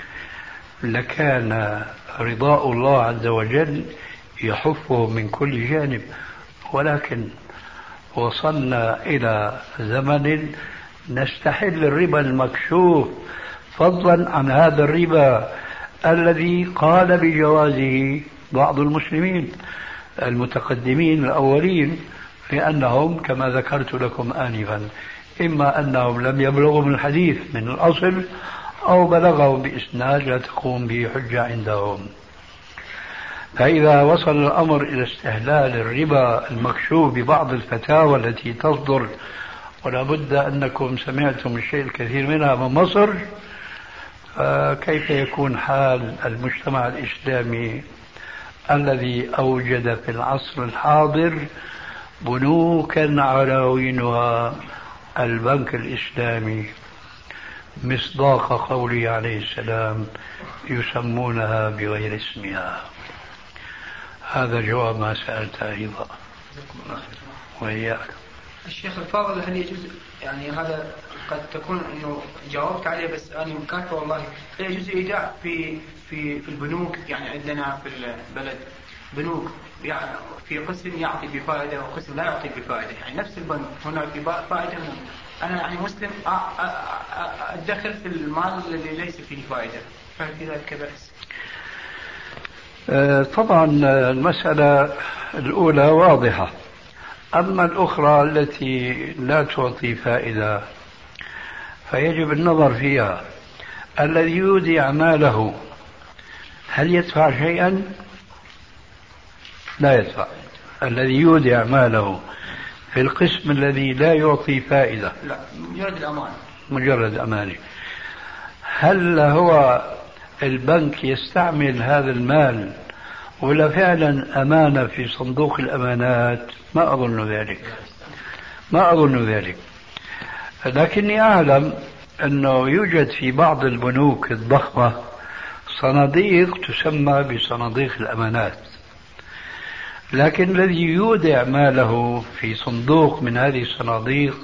لكان رضاء الله عز وجل يحفهم من كل جانب. ولكن وصلنا إلى زمن نستحل الربا المكشوف، فضلا عن هذا الربا الذي قال بجوازه بعض المسلمين المتقدمين الأولين، لأنهم كما ذكرت لكم آنفا إما أنهم لم يبلغوا من الحديث من الأصل أو بلغوا بإسناد لا تقوم به حجة عندهم. فإذا وصل الأمر إلى استهلال الربا المكشوف ببعض الفتاوى التي تصدر، ولا بد أنكم سمعتم الشيء الكثير منها من مصر، كيف يكون حال المجتمع الإسلامي الذي أوجد في العصر الحاضر بنوكا عناوينها البنك الإسلامي مصداق قوله عليه السلام يسمونها بغير اسمها؟ هذا جواب ما سألت أيضا. وإياك الشيخ الفاضل، هل يجوز يعني هذا قد تكون انه جاوبت عليه بس انا مكاتبه والله، هل يجوز ايداع في البنوك؟ يعني عندنا في البلد بنوك يعني في قسم يعطي بفائده وقسم لا يعطي بفائده، يعني نفس البنك هنا في فائده، انا يعني مسلم ادخر في المال الذي ليس فيه فائده، فهل في ذلك بأس؟ طبعا المسألة الأولى واضحة، أما الأخرى التي لا تعطي فائدة فيجب النظر فيها. الذي يودع ماله هل يدفع شيئا؟ لا يدفع. الذي يودع ماله في القسم الذي لا يعطي فائدة، لا، مجرد الأمان، مجرد أماني، هل هو البنك يستعمل هذا المال ولا فعلا أمانة في صندوق الأمانات؟ ما أظن ذلك. لكني أعلم أنه يوجد في بعض البنوك الضخمة صناديق تسمى بصناديق الأمانات، لكن الذي يودع ماله في صندوق من هذه الصناديق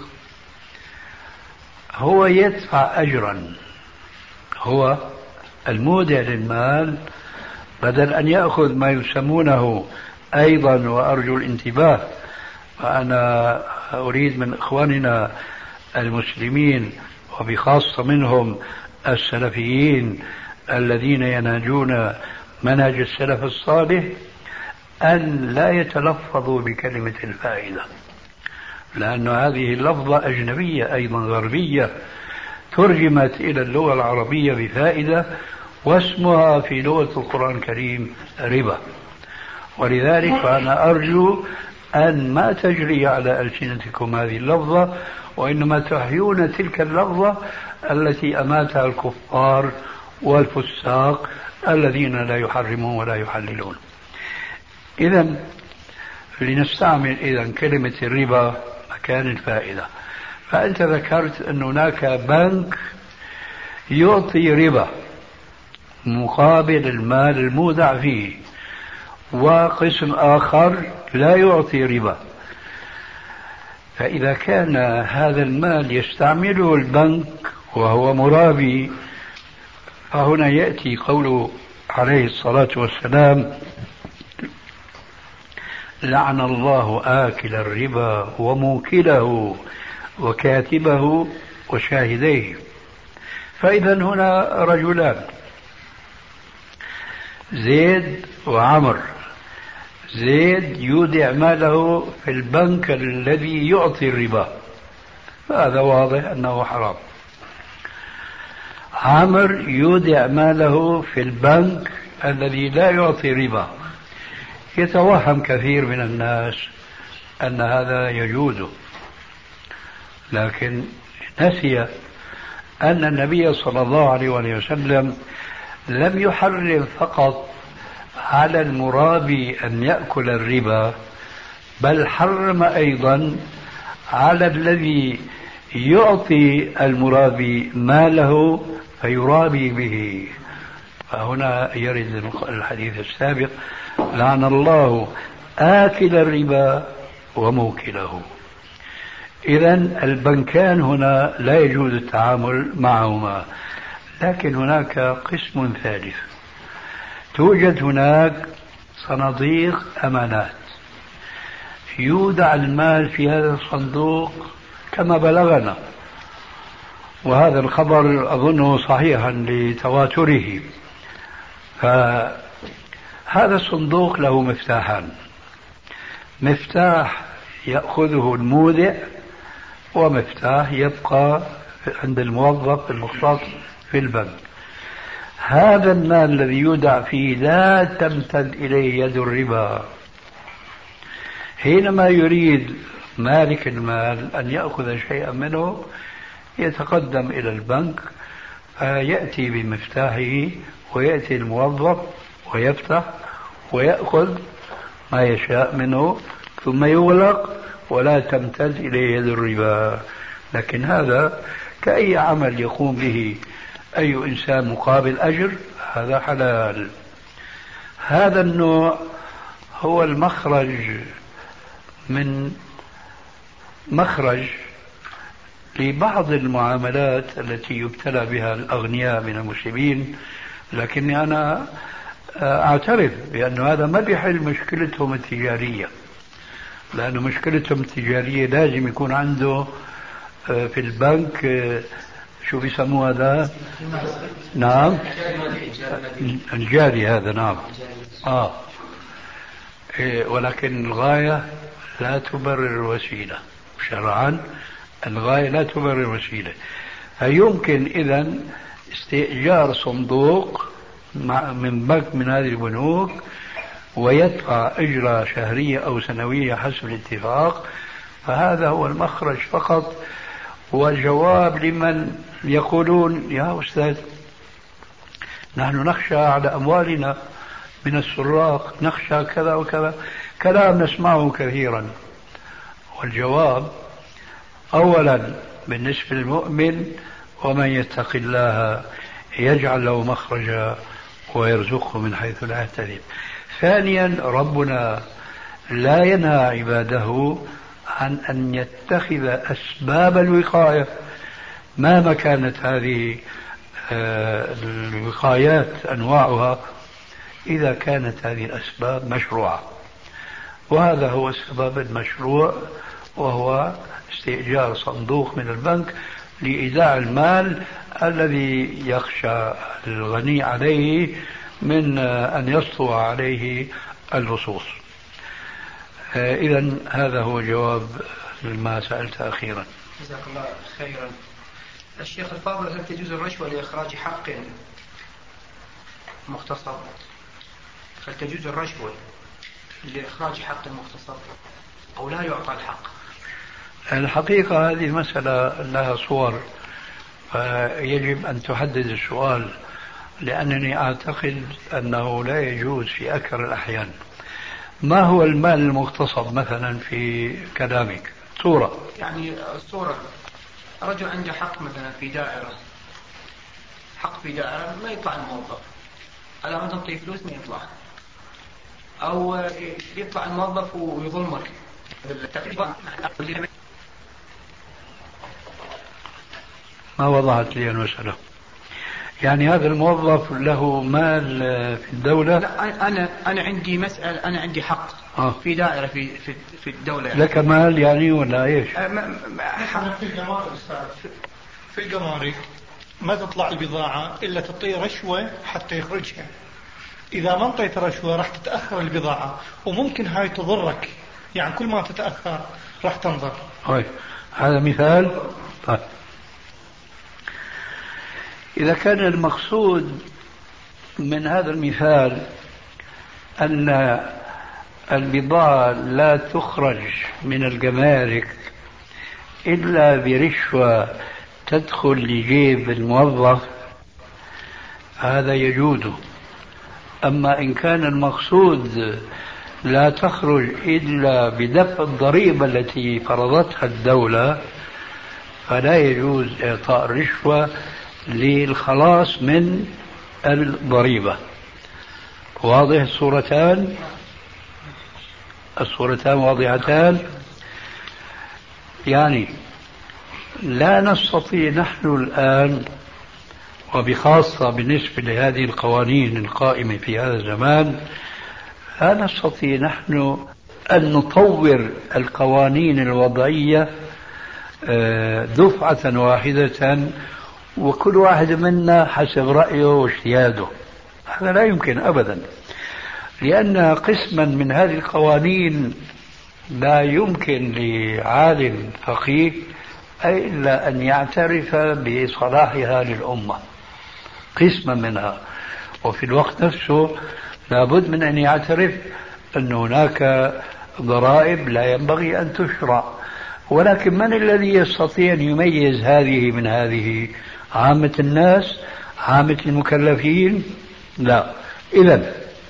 هو يدفع أجرا، هو المودع للمال بدل أن يأخذ ما يسمونه أيضا، وأرجو الانتباه، وأنا أريد من إخواننا المسلمين وبخاصة منهم السلفيين الذين ينهجون منهج السلف الصالح أن لا يتلفظوا بكلمة الفائدة، لأن هذه اللفظة أجنبية أيضا غربية ترجمت إلى اللغة العربية بفائدة، واسمها في لغة القرآن الكريم ربا. ولذلك فأنا أرجو أن ما تجري على ألسنتكم هذه اللفظة، وإنما تحيون تلك اللفظة التي أماتها الكفار والفساق الذين لا يحرمون ولا يحللون. إذن لنستعمل كلمة الربا مكان الفائدة. فأنت ذكرت أن هناك بنك يعطي ربا مقابل المال المودع فيه، وقسم آخر لا يعطي ربا. فإذا كان هذا المال يستعمله البنك وهو مرابي، فهنا يأتي قوله عليه الصلاة والسلام لعن الله آكل الربا وموكله وكاتبه وشاهديه. فإذا هنا رجلان، زيد وعمر. زيد يودع ماله في البنك الذي يعطي الربا، فهذا واضح أنه حرام. عمر يودع ماله في البنك الذي لا يعطي ربا. يتوهم كثير من الناس أن هذا يجوز، لكن نسي أن النبي صلى الله عليه وسلم لم يحرم فقط على المرابي أن يأكل الربا، بل حرم أيضا على الذي يعطي المرابي ماله فيرابي به. فهنا يرد الحديث السابق لعن الله آكل الربا وموكله. إذن البنكان هنا لا يجوز التعامل معهما. لكن هناك قسم ثالث، توجد هناك صناديق أمانات يودع المال في هذا الصندوق كما بلغنا، وهذا الخبر أظنه صحيحا لتواتره. فهذا الصندوق له مفتاحان: مفتاح يأخذه المودع ومفتاح يبقى عند الموظف المختص في البنك. هذا المال الذي يودع فيه لا تمتد إليه يد الربا. حينما يريد مالك المال أن يأخذ شيئا منه يتقدم إلى البنك، يأتي بمفتاحه ويأتي الموظف ويفتح ويأخذ ما يشاء منه ثم يغلق ولا تمتد إليه يد الربا. لكن هذا كأي عمل يقوم به أي إنسان مقابل أجر، هذا حلال. هذا النوع هو المخرج من مخرج لبعض المعاملات التي يبتلى بها الأغنياء من المسلمين، لكني أنا أعترف بأن هذا ما بيحل مشكلتهم التجارية، لأن مشكلتهم التجارية لازم يكون عنده في البنك شو بيسموه هذا؟ نعم الجاري هذا. نعم ولكن الغاية لا تبرر الوسيلة شرعا. الغاية لا تبرر الوسيلة. فيمكن إذن استئجار صندوق من بنك من هذه البنوك ويدفع أجرة شهرية أو سنوية حسب الاتفاق. فهذا هو المخرج فقط. والجواب لمن يقولون يا أستاذ نحن نخشى على أموالنا من السراق، نخشى كذا وكذا، كلام نسمعه كثيرا. والجواب أولا بالنسبة للمؤمن ومن يتق الله يجعل له مخرجا ويرزقه من حيث لا يحتسب. ثانيا ربنا لا ينهى عباده عن أن يتخذ أسباب الوقاية مهما كانت هذه الوقايات أنواعها، إذا كانت هذه الأسباب مشروعة. وهذا هو السبب المشروع، وهو استئجار صندوق من البنك لإيداع المال الذي يخشى الغني عليه من أن يسطو عليه اللصوص. إذن هذا هو جواب لما سألت أخيرا. جزاك الله خيرا. الشيخ الفاضل، هل تجوز الرشوة لإخراج حق مختصر؟ هل تجوز الرشوة لإخراج حق مختصر أو لا يعطى الحق؟ الحقيقة هذه مسألة لها صور، فيجب أن تحدد السؤال، لأنني أعتقد أنه لا يجوز في أكثر الأحيان. ما هو المال المغتصب مثلا في كلامك؟ صورة يعني صورة رجل عنده حق مثلا في دائرة، حق في دائرة ما يطلع الموظف، على ما تعطيه فلوس ما يطلع، أو يطلع الموظف ويظلمك. ما وضحت لي المسألة. يعني هذا الموظف له مال في الدولة؟ لا، أنا عندي مسألة، أنا عندي حق في دائرة في الدولة. يعني. لك مال يعني ولا إيش؟ في الجمارك في الجمارك ما تطلع البضاعة إلا تعطي رشوة حتى يخرجها. إذا ما أعطيت رشوة راح تتأخر البضاعة، وممكن هاي تضرك، يعني كل ما تتأخر راح تنظر. هذا مثال. طيب. إذا كان المقصود من هذا المثال أن البضاعة لا تخرج من الجمارك إلا برشوة تدخل لجيب الموظف، هذا يجوز. أما إن كان المقصود لا تخرج إلا بدفع الضريبة التي فرضتها الدولة، فلا يجوز إعطاء الرشوة للخلاص من الضريبة. واضح الصورتان واضحتان. يعني لا نستطيع نحن الآن، وبخاصة بالنسبة لهذه القوانين القائمة في هذا الزمان، لا نستطيع نحن أن نطور القوانين الوضعية دفعة واحدة وكل واحد منا حسب رأيه واجتهاده. هذا لا يمكن أبدا، لأن قسما من هذه القوانين لا يمكن لعالم فقيه أي إلا أن يعترف بصلاحها للأمة قسما منها، وفي الوقت نفسه لابد من أن يعترف أن هناك ضرائب لا ينبغي أن تشرع. ولكن من الذي يستطيع أن يميز هذه من هذه؟ عامة الناس؟ عامة المكلفين؟ لا. إذن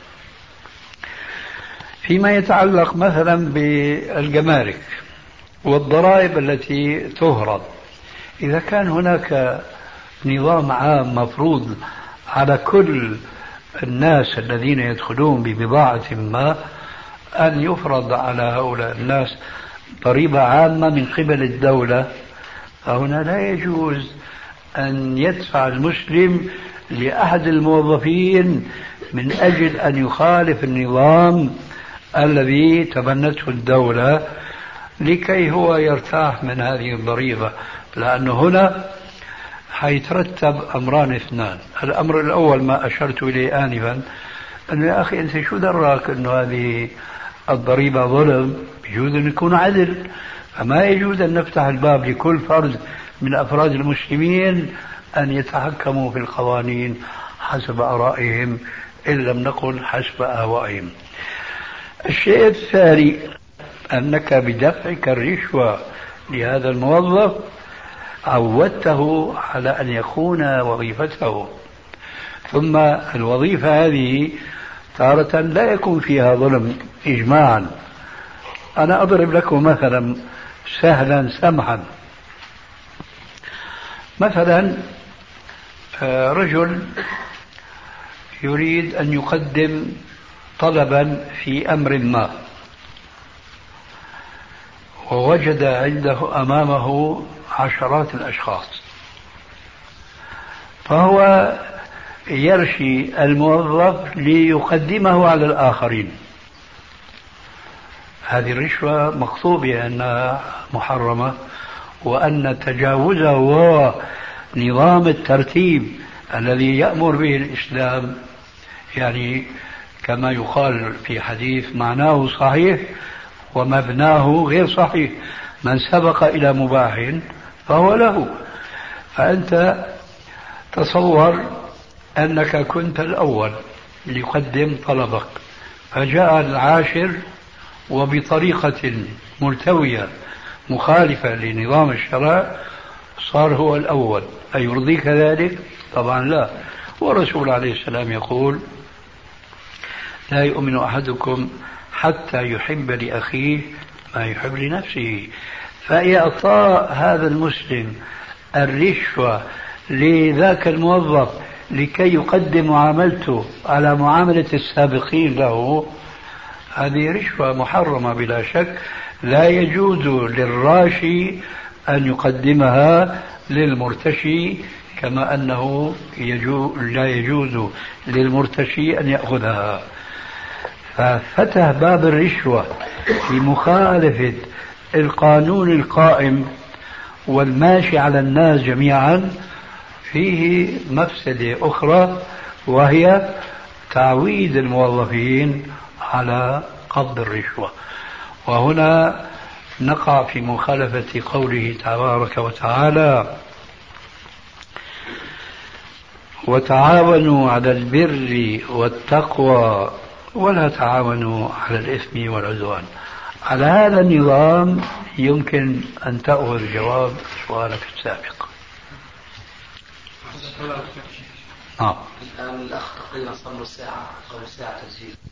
فيما يتعلق مثلا بالجمارك والضرائب التي تهرب، إذا كان هناك نظام عام مفروض على كل الناس الذين يدخلون ببضاعة ما أن يفرض على هؤلاء الناس ضريبة عامة من قبل الدولة، فهنا لا يجوز أن يدفع المسلم لأحد الموظفين من أجل أن يخالف النظام الذي تبنته الدولة لكي هو يرتاح من هذه الضريبة، لأنه هنا حيترتب أمران اثنان. الأمر الأول ما أشرت إليه آنفا، أنه يا أخي أنت شو دراك أنه هذه الضريبة ظلم؟ يجوز أن يكون عدل، فما يجوز أن نفتح الباب لكل فرد من أفراد المسلمين أن يتحكموا في القوانين حسب آرائهم إن لم نقل حسب أهوائهم. الشيء الثاني أنك بدفعك الرشوة لهذا الموظف عودته على أن يخون وظيفته، ثم الوظيفة هذه تارة لا يكون فيها ظلم إجماعا. أنا أضرب لكم مثلا سهلا سمحا. مثلا رجل يريد أن يقدم طلبا في أمر ما، ووجد عنده أمامه عشرات الأشخاص، فهو يرشي الموظف ليقدمه على الآخرين. هذه الرشوة مقصود بأنها محرمة، وأن تجاوزه ونظام الترتيب الذي يأمر به الإسلام يعني كما يقال في حديث معناه صحيح ومبناه غير صحيح، من سبق إلى مباح فهو له. فأنت تصور أنك كنت الأول ليقدم طلبك، فجاء العاشر وبطريقة ملتوية مخالفة لنظام الشرع صار هو الأول، أيرضيك ذلك؟ طبعا لا. والرسول عليه السلام يقول لا يؤمن أحدكم حتى يحب لأخيه ما يحب لنفسه. فإعطاء هذا المسلم الرشوة لذاك الموظف لكي يقدم معاملته على معاملة السابقين له، هذه رشوة محرمة بلا شك، لا يجوز للراشي أن يقدمها للمرتشي، كما أنه لا يجوز للمرتشي أن يأخذها. ففتح باب الرشوة في مخالفة القانون القائم والماشي على الناس جميعا فيه مفسدة أخرى، وهي تعويد الموظفين على قبض الرشوة. وهنا نقع في مخالفة قوله تبارك وتعالى وتعاونوا على البر والتقوى ولا تعاونوا على الإثم والعدوان. على هذا النظام يمكن أن تأخذ جواب سؤالك السابق. الآن الأخ تقريبا صار له ساعة أو ساعة تسجيل.